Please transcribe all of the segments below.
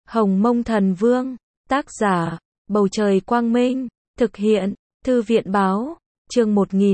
Hồng Mông Thần Vương, tác giả, Bầu Trời Quang Minh, thực hiện, Thư viện Báo, chương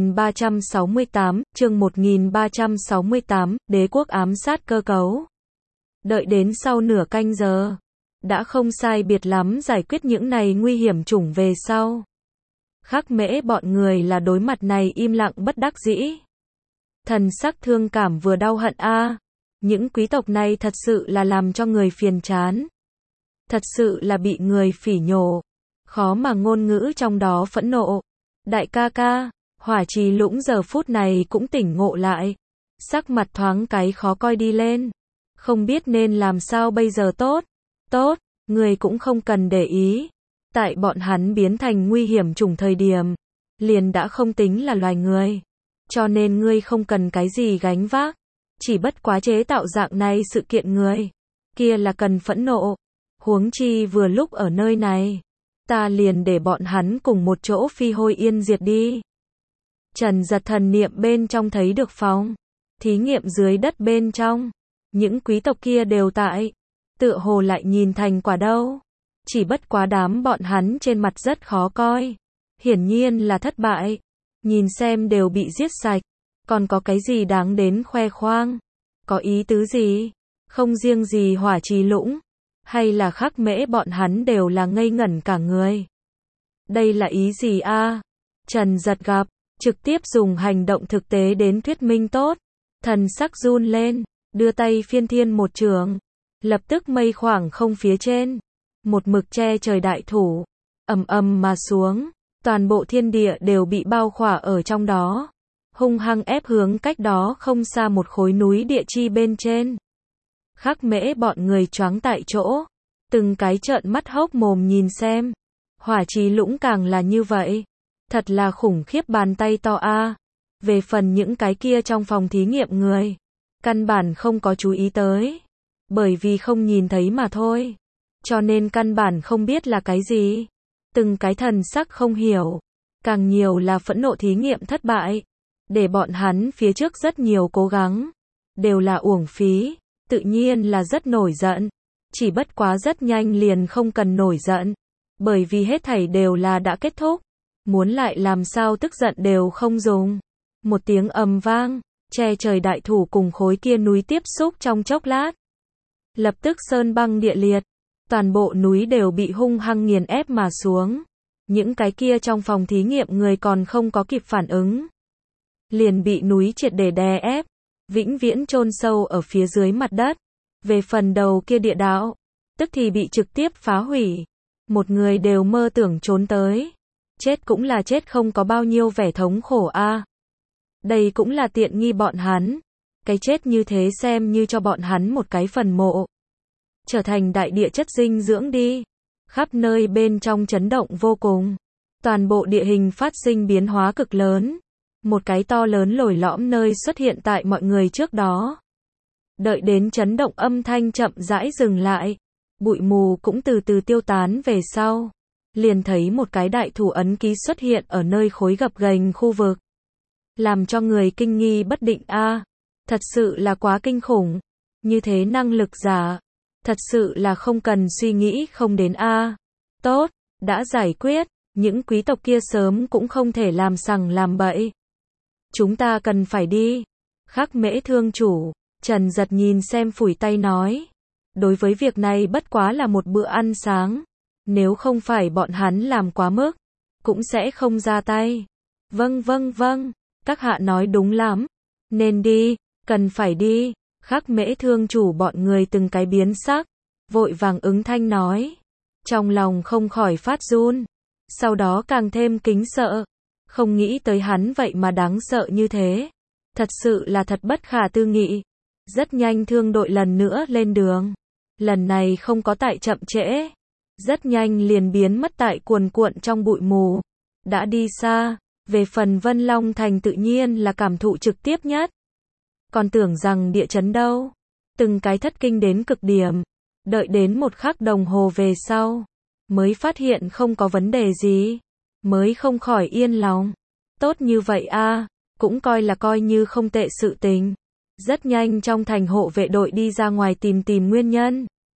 1368, Đế quốc ám sát cơ cấu. Đợi đến sau nửa canh giờ, đã không sai biệt lắm giải quyết những này nguy hiểm chủng về sau. Khắc Mễ bọn người là đối mặt này im lặng bất đắc dĩ. Thần sắc thương cảm vừa đau hận a. Những quý tộc này thật sự là làm cho người phiền chán. Thật sự là bị người phỉ nhổ. Khó mà ngôn ngữ trong đó phẫn nộ. Đại ca ca, Hỏa Trì Lũng giờ phút này cũng tỉnh ngộ lại. Sắc mặt thoáng cái khó coi đi lên. Không biết nên làm sao bây giờ tốt. Tốt, người cũng không cần để ý. Tại bọn hắn biến thành nguy hiểm chủng thời điểm, liền đã không tính là loài người. Cho nên ngươi không cần cái gì gánh vác. Chỉ bất quá chế tạo dạng này sự kiện người. Kia là cần phẫn nộ. Huống chi vừa lúc ở nơi này. Ta liền để bọn hắn cùng một chỗ phi hôi yên diệt đi. Trần Giật thần niệm bên trong thấy được phòng thí nghiệm dưới đất bên trong. Những quý tộc kia đều tại. Tựa hồ lại nhìn thành quả đâu. Chỉ bất quá đám bọn hắn trên mặt rất khó coi. Hiển nhiên là thất bại. Nhìn xem đều bị giết sạch. Còn có cái gì đáng đến khoe khoang? Có ý tứ gì? Không riêng gì Hỏa Trì Lũng. Hay là Khắc Mễ bọn hắn đều là ngây ngẩn cả người. Đây là ý gì a? Trần Giật gặp. Trực tiếp dùng hành động thực tế đến thuyết minh tốt. Thần sắc run lên. Đưa tay phiên thiên một trường. Lập tức mây khoảng không phía trên. Một mực che trời đại thủ. Ầm ầm mà xuống. Toàn bộ thiên địa đều bị bao khỏa ở trong đó. Hung hăng ép hướng cách đó không xa một khối núi địa chi bên trên. Khắc Mễ bọn người choáng tại chỗ. Từng cái trợn mắt hốc mồm nhìn xem. Hỏa Trì Lũng càng là như vậy. Thật là khủng khiếp bàn tay to a. Về phần những cái kia trong phòng thí nghiệm người. Căn bản không có chú ý tới. Bởi vì không nhìn thấy mà thôi. Cho nên căn bản không biết là cái gì. Từng cái thần sắc không hiểu. Càng nhiều là phẫn nộ thí nghiệm thất bại. Để bọn hắn phía trước rất nhiều cố gắng. Đều là uổng phí. Tự nhiên là rất nổi giận. Chỉ bất quá rất nhanh liền không cần nổi giận. Bởi vì hết thảy đều là đã kết thúc. Muốn lại làm sao tức giận đều không dùng. Một tiếng ầm vang. Che trời đại thủ cùng khối kia núi tiếp xúc trong chốc lát. Lập tức sơn băng địa liệt. Toàn bộ núi đều bị hung hăng nghiền ép mà xuống. Những cái kia trong phòng thí nghiệm người còn không có kịp phản ứng. Liền bị núi triệt để đè ép. Vĩnh viễn chôn sâu ở phía dưới mặt đất. Về phần đầu kia địa đạo. Tức thì bị trực tiếp phá hủy. Một người đều mơ tưởng trốn tới. Chết cũng là chết không có bao nhiêu vẻ thống khổ a. Đây cũng là tiện nghi bọn hắn. Cái chết như thế xem như cho bọn hắn một cái phần mộ. Trở thành đại địa chất dinh dưỡng đi. Khắp nơi bên trong chấn động vô cùng. Toàn bộ địa hình phát sinh biến hóa cực lớn. Một cái to lớn lồi lõm nơi xuất hiện tại mọi người trước đó. Đợi đến chấn động âm thanh chậm rãi dừng lại. Bụi mù cũng từ từ tiêu tán về sau. Liền thấy một cái đại thủ ấn ký xuất hiện ở nơi khối gập ghềnh khu vực. Làm cho người kinh nghi bất định a. Thật sự là quá kinh khủng. Như thế năng lực giả. Thật sự là không cần suy nghĩ không đến a. Tốt, đã giải quyết. Những quý tộc kia sớm cũng không thể làm sằng làm bậy. Chúng ta cần phải đi. Khắc Mễ thương chủ. Trần Giật nhìn xem phủi tay nói. Đối với việc này bất quá là một bữa ăn sáng. Nếu không phải bọn hắn làm quá mức. Cũng sẽ không ra tay. Vâng vâng vâng. Các hạ nói đúng lắm. Nên đi. Cần phải đi. Khắc Mễ thương chủ bọn người từng cái biến sắc. Vội vàng ứng thanh nói. Trong lòng không khỏi phát run. Sau đó càng thêm kính sợ. Không nghĩ tới hắn vậy mà đáng sợ như thế. Thật sự là thật bất khả tư nghị. Rất nhanh thương đội lần nữa lên đường. Lần này không có tại chậm trễ. Rất nhanh liền biến mất tại cuồn cuộn trong bụi mù. Đã đi xa. Về phần Vân Long Thành tự nhiên là cảm thụ trực tiếp nhất. Còn tưởng rằng địa chấn đâu. Từng cái thất kinh đến cực điểm. Đợi đến một khắc đồng hồ về sau. Mới phát hiện không có vấn đề gì. Mới không khỏi yên lòng. Tốt như vậy a. Cũng coi như không tệ sự tình. Rất nhanh trong thành hộ vệ đội đi ra ngoài tìm nguyên nhân.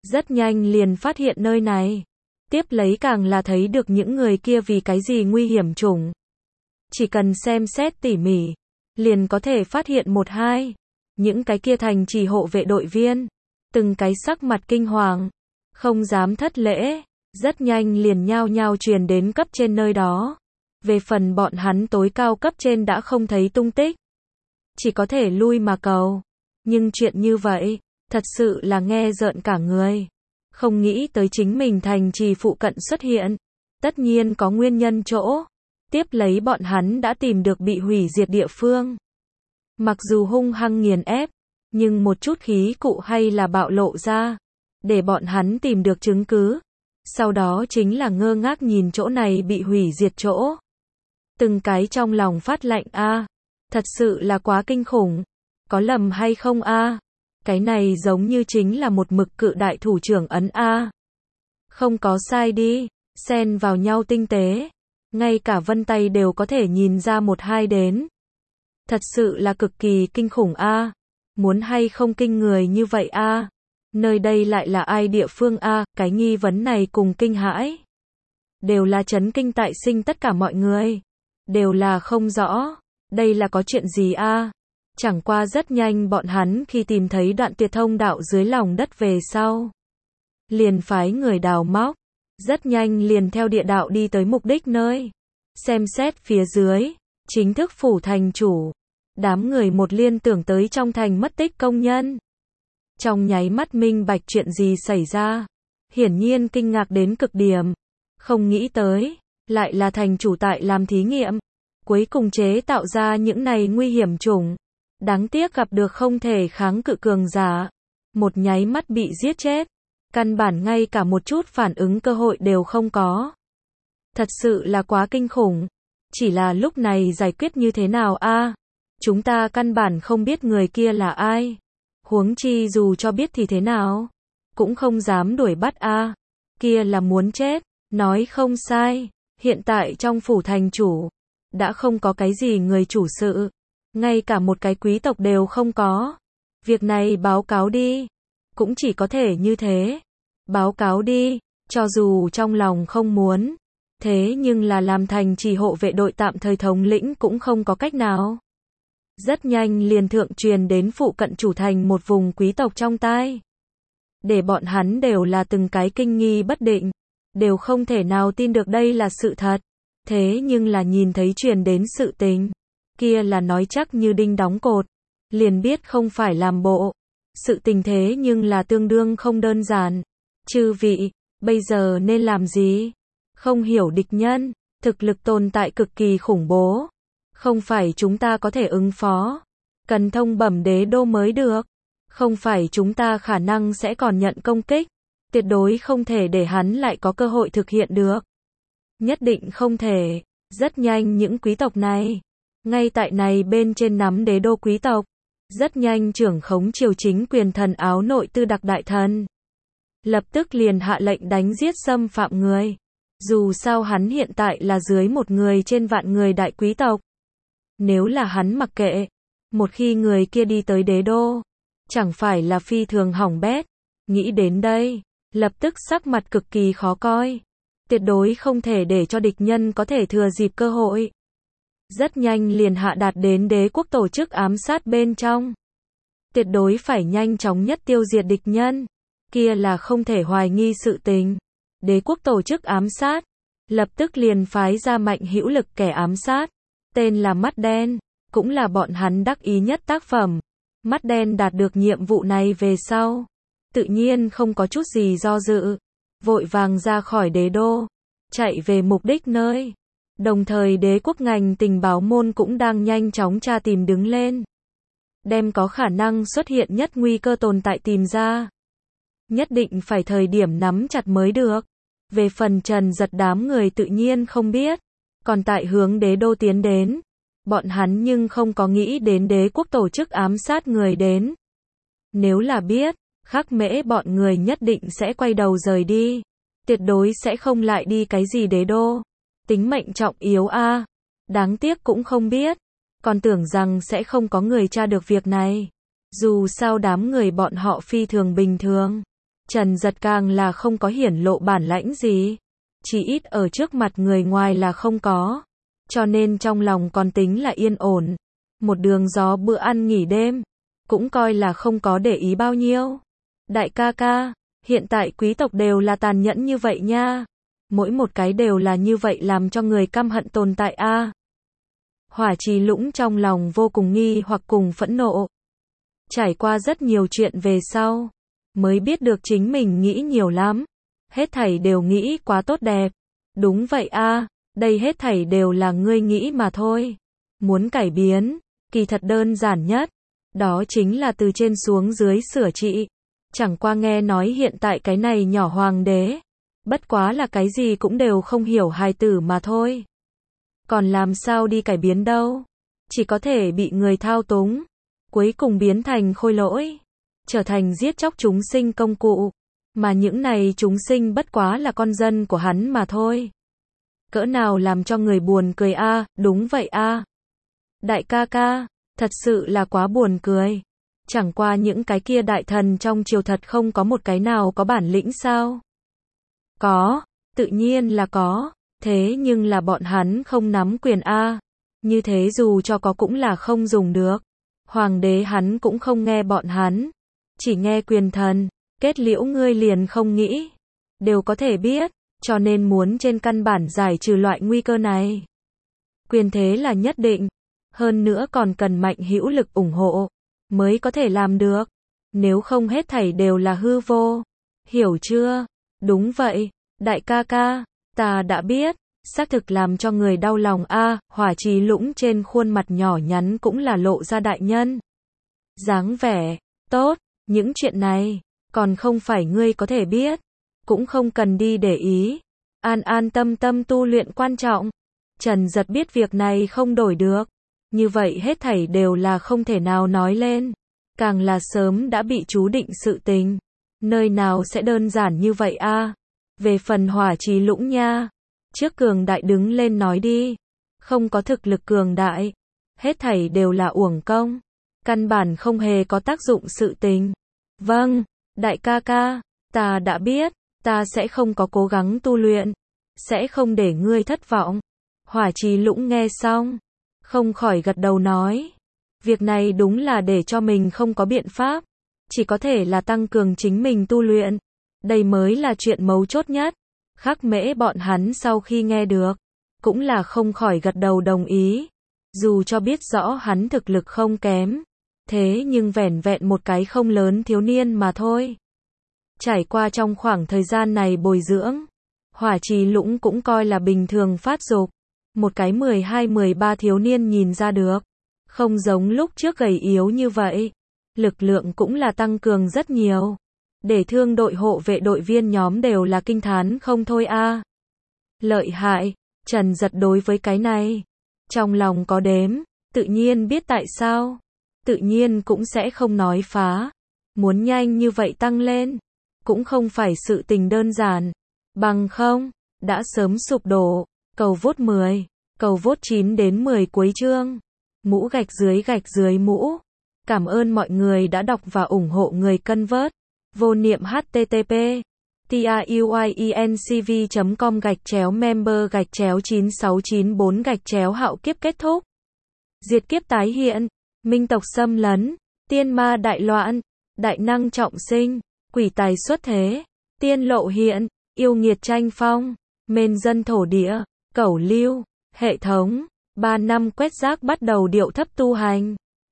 rất nhanh liền phát hiện nơi này. Tiếp lấy càng là thấy được những người kia vì cái gì nguy hiểm chủng. Chỉ cần xem xét tỉ mỉ, liền có thể phát hiện một hai. Những cái kia thành trì hộ vệ đội viên, từng cái sắc mặt kinh hoàng, không dám thất lễ, rất nhanh liền nhao nhao truyền đến cấp trên nơi đó. Về phần bọn hắn tối cao cấp trên đã không thấy tung tích, chỉ có thể lui mà cầu. Nhưng chuyện như vậy, thật sự là nghe rợn cả người. Không nghĩ tới chính mình thành trì phụ cận xuất hiện, tất nhiên có nguyên nhân chỗ. Tiếp lấy bọn hắn đã tìm được bị hủy diệt địa phương. Mặc dù hung hăng nghiền ép, nhưng một chút khí cụ hay là bạo lộ ra, để bọn hắn tìm được chứng cứ. Sau đó chính là ngơ ngác nhìn chỗ này bị hủy diệt chỗ. Từng cái trong lòng phát lạnh a, thật sự là quá kinh khủng. Có lầm hay không a? Cái này giống như chính là một mực cự đại thủ trưởng ấn a. Không có sai đi, xen vào nhau tinh tế. Ngay cả vân tay đều có thể nhìn ra một hai đến. Thật sự là cực kỳ kinh khủng a. Muốn hay không kinh người như vậy a? Nơi đây lại là ai địa phương a? Cái nghi vấn này cùng kinh hãi, đều là chấn kinh tại sinh tất cả mọi người. Đều là không rõ, đây là có chuyện gì a? Chẳng qua rất nhanh bọn hắn khi tìm thấy đoạn tuyệt thông đạo dưới lòng đất về sau, liền phái người đào móc, rất nhanh liền theo địa đạo đi tới mục đích nơi. Xem xét phía dưới, chính thức phủ thành chủ. Đám người một liên tưởng tới trong thành mất tích công nhân. Trong nháy mắt minh bạch chuyện gì xảy ra. Hiển nhiên kinh ngạc đến cực điểm. Không nghĩ tới, lại là thành chủ tại làm thí nghiệm. Cuối cùng chế tạo ra những này nguy hiểm chủng. Đáng tiếc gặp được không thể kháng cự cường giả. Một nháy mắt bị giết chết. Căn bản ngay cả một chút phản ứng cơ hội đều không có. Thật sự là quá kinh khủng. Chỉ là lúc này giải quyết như thế nào a? Chúng ta căn bản không biết người kia là ai. Huống chi dù cho biết thì thế nào, cũng không dám đuổi bắt a. Kia là muốn chết, nói không sai. Hiện tại trong phủ thành chủ, đã không có cái gì người chủ sự. Ngay cả một cái quý tộc đều không có. Việc này báo cáo đi. Cũng chỉ có thể như thế. Báo cáo đi, cho dù trong lòng không muốn. Thế nhưng là làm thành trì hộ vệ đội tạm thời thống lĩnh cũng không có cách nào. Rất nhanh liền thượng truyền đến phụ cận chủ thành một vùng quý tộc trong tai. Để bọn hắn đều là từng cái kinh nghi bất định. Đều không thể nào tin được đây là sự thật. Thế nhưng là nhìn thấy truyền đến sự tình. Kia là nói chắc như đinh đóng cột. Liền biết không phải làm bộ. Sự tình thế nhưng là tương đương không đơn giản. Chư vị, bây giờ nên làm gì? Không hiểu địch nhân, thực lực tồn tại cực kỳ khủng bố. Không phải chúng ta có thể ứng phó. Cần thông bẩm đế đô mới được. Không phải chúng ta khả năng sẽ còn nhận công kích. Tuyệt đối không thể để hắn lại có cơ hội thực hiện được. Nhất định không thể. Rất nhanh những quý tộc này, ngay tại này bên trên nắm đế đô quý tộc, rất nhanh trưởng khống triều chính quyền thần áo nội tư đặc đại thần. Lập tức liền hạ lệnh đánh giết xâm phạm người. Dù sao hắn hiện tại là dưới một người trên vạn người đại quý tộc. Nếu là hắn mặc kệ, một khi người kia đi tới đế đô, chẳng phải là phi thường hỏng bét. Nghĩ đến đây, lập tức sắc mặt cực kỳ khó coi. Tuyệt đối không thể để cho địch nhân có thể thừa dịp cơ hội. Rất nhanh liền hạ đạt đến đế quốc tổ chức ám sát bên trong. Tuyệt đối phải nhanh chóng nhất tiêu diệt địch nhân. Kia là không thể hoài nghi sự tình. Đế quốc tổ chức ám sát, lập tức liền phái ra mạnh hữu lực kẻ ám sát, tên là Mắt Đen, cũng là bọn hắn đắc ý nhất tác phẩm. Mắt Đen đạt được nhiệm vụ này về sau, tự nhiên không có chút gì do dự, vội vàng ra khỏi đế đô, chạy về mục đích nơi. Đồng thời đế quốc ngành tình báo môn cũng đang nhanh chóng tra tìm đứng lên, đem có khả năng xuất hiện nhất nguy cơ tồn tại tìm ra. Nhất định phải thời điểm nắm chặt mới được. Về phần Trần Giật đám người tự nhiên không biết. Còn tại hướng đế đô tiến đến, bọn hắn nhưng không có nghĩ đến đế quốc tổ chức ám sát người đến. Nếu là biết, Khắc Mễ bọn người nhất định sẽ quay đầu rời đi. Tuyệt đối sẽ không lại đi cái gì đế đô. Tính mệnh trọng yếu a. Đáng tiếc cũng không biết. Còn tưởng rằng sẽ không có người tra được việc này. Dù sao đám người bọn họ phi thường bình thường. Trần Giật càng là không có hiển lộ bản lãnh gì. Chỉ ít ở trước mặt người ngoài là không có. Cho nên trong lòng còn tính là yên ổn. Một đường gió bữa ăn nghỉ đêm. Cũng coi là không có để ý bao nhiêu. Đại ca ca, hiện tại quý tộc đều là tàn nhẫn như vậy nha. Mỗi một cái đều là như vậy làm cho người căm hận tồn tại a. Hỏa Trì Lũng trong lòng vô cùng nghi hoặc cùng phẫn nộ. Trải qua rất nhiều chuyện về sau, mới biết được chính mình nghĩ nhiều lắm. Hết thảy đều nghĩ quá tốt đẹp. Đúng vậy a, đây hết thảy đều là ngươi nghĩ mà thôi. Muốn cải biến, kỳ thật đơn giản nhất. Đó chính là từ trên xuống dưới sửa trị. Chẳng qua nghe nói hiện tại cái này nhỏ hoàng đế. Bất quá là cái gì cũng đều không hiểu hài tử mà thôi. Còn làm sao đi cải biến đâu. Chỉ có thể bị người thao túng. Cuối cùng biến thành khôi lỗi. Trở thành giết chóc chúng sinh công cụ. Mà những này chúng sinh bất quá là con dân của hắn mà thôi. Cỡ nào làm cho người buồn cười a, đúng vậy a. Đại ca ca, thật sự là quá buồn cười. Chẳng qua những cái kia đại thần trong triều thật không có một cái nào có bản lĩnh sao? Có, tự nhiên là có, thế nhưng là bọn hắn không nắm quyền a. Như thế dù cho có cũng là không dùng được. Hoàng đế hắn cũng không nghe bọn hắn, chỉ nghe quyền thần. Kết liễu ngươi liền không nghĩ, đều có thể biết, cho nên muốn trên căn bản giải trừ loại nguy cơ này. Quyền thế là nhất định, hơn nữa còn cần mạnh hữu lực ủng hộ, mới có thể làm được, nếu không hết thảy đều là hư vô, hiểu chưa? Đúng vậy, đại ca ca, ta đã biết, xác thực làm cho người đau lòng a. Hỏa Trì Lũng trên khuôn mặt nhỏ nhắn cũng là lộ ra đại nhân. Dáng vẻ, tốt, những chuyện này. Còn không phải ngươi có thể biết, cũng không cần đi để ý, an an tâm tâm tu luyện quan trọng. Trần Giật biết việc này không đổi được, như vậy hết thảy đều là không thể nào nói lên, càng là sớm đã bị chú định sự tình, nơi nào sẽ đơn giản như vậy a. Về phần Hỏa Trì Lũng nha, trước cường đại đứng lên nói đi, không có thực lực cường đại, hết thảy đều là uổng công, căn bản không hề có tác dụng sự tình. Vâng. Đại ca ca, ta đã biết, ta sẽ không có cố gắng tu luyện, sẽ không để ngươi thất vọng. Hỏa Trì Lũng nghe xong, không khỏi gật đầu nói, việc này đúng là để cho mình không có biện pháp, chỉ có thể là tăng cường chính mình tu luyện, đây mới là chuyện mấu chốt nhất. Khắc Mễ bọn hắn sau khi nghe được, cũng là không khỏi gật đầu đồng ý, dù cho biết rõ hắn thực lực không kém. Thế nhưng vẻn vẹn một cái không lớn thiếu niên mà thôi. Trải qua trong khoảng thời gian này bồi dưỡng, Hỏa Trì Lũng cũng coi là bình thường phát dục. Một cái 12-13 thiếu niên nhìn ra được. Không giống lúc trước gầy yếu như vậy. Lực lượng cũng là tăng cường rất nhiều. Để thương đội hộ vệ đội viên nhóm đều là kinh thán không thôi a. Lợi hại, Trần Giật đối với cái này. Trong lòng có đếm, tự nhiên biết tại sao. Tự nhiên cũng sẽ không nói phá. Muốn nhanh như vậy tăng lên, cũng không phải sự tình đơn giản. Bằng không, đã sớm sụp đổ. Cầu vote 10, cầu vote 9 đến 10 cuối chương. Mũ gạch dưới mũ. Cảm ơn mọi người đã đọc và ủng hộ người cân vớt. Vô niệm http truyencv.com/member/9694/hạo kiếp kết thúc. Diệt kiếp tái hiện. Minh tộc xâm lấn, tiên ma đại loạn, đại năng trọng sinh, quỷ tài xuất thế, tiên lộ hiện, yêu nghiệt tranh phong, mên dân thổ địa, cẩu lưu, hệ thống, 3 năm quét rác bắt đầu điệu thấp tu hành.